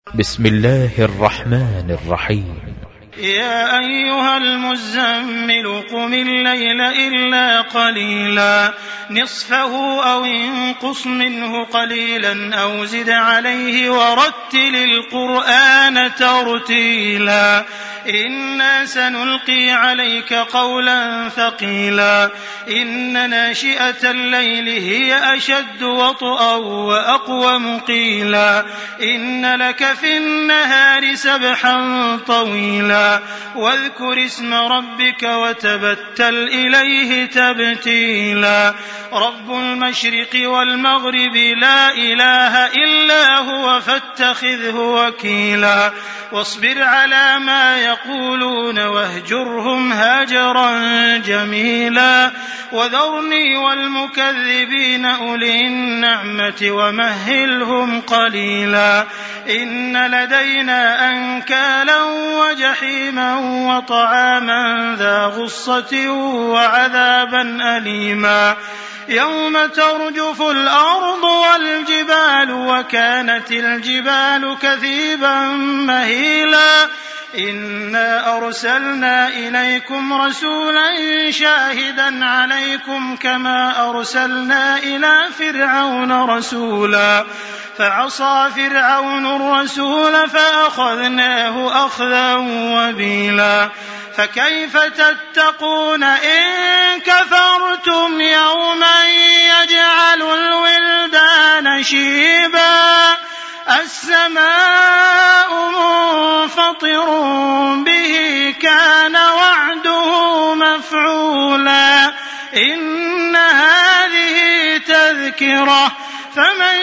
بسم الله الرحمن الرحيم. يا أيها المزمل قم الليل إلا قليلا نصفه أو انقص منه قليلا أو زد عليه ورتل القرآن ترتيلا إنا سنلقي عليك قولا ثقيلا إن ناشئة الليل هي أشد وطئا وأقوم قيلا إن لك في النهار سبحا طويلا واذكر اسم ربك وتبتل إليه تبتيلا رب المشرق والمغرب لا إله إلا هو فاتخذه وكيلا واصبر على ما يقولون واهجرهم هاجرا جميلا وذرني والمكذبين أولي النعمة ومهلهم قليلا إن لدينا أنكالا وجحيما وطعاما ذا غصة وعذابا أليما يوم ترجف الأرض والجبال وكانت الجبال كثيبا مهيلا إنا أرسلنا إليكم رسولا شاهدا عليكم كما أرسلنا إلى فرعون رسولا فعصى فرعون الرسول فأخذناه أخذا وبيلا فكيف تتقون إن كفرتم يوما يجعل الولدان شيبا السماء منفطر به كان وعده مفعولا إن هذه تذكرة فمن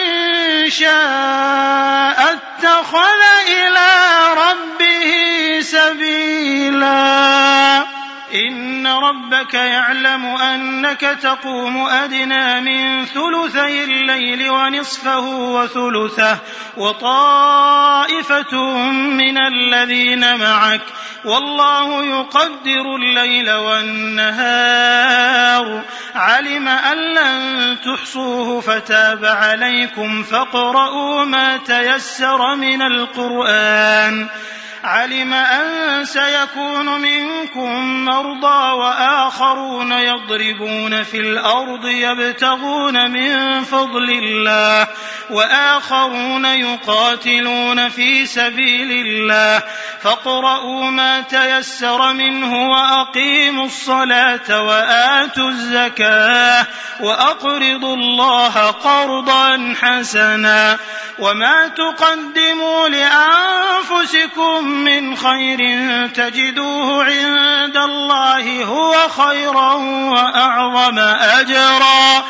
شاء اتخذ إلى ربه سبيلا إن ربك يعلم أنك تقوم أدنى من ثلثي الليل ونصفه وثلثه وطائفة من الذين معك والله يقدر الليل والنهار علم أن لن تحصوه فتاب عليكم فاقرؤوا ما تيسر من القرآن علم أن سيكون منكم مرضى وآخرون يضربون في الأرض يبتغون من فضل الله وآخرون يقاتلون في سبيل الله فاقرؤوا ما تيسر منه وأقيموا الصلاة وآتوا الزكاة وأقرضوا الله قرضا حسنا وما تقدموا لأنفسكم من خير تجدوه عند الله هو خيرا وأعظم أجرا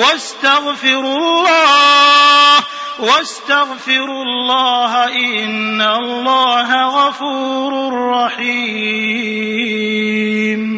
واستغفروا الله إن الله غفور رحيم.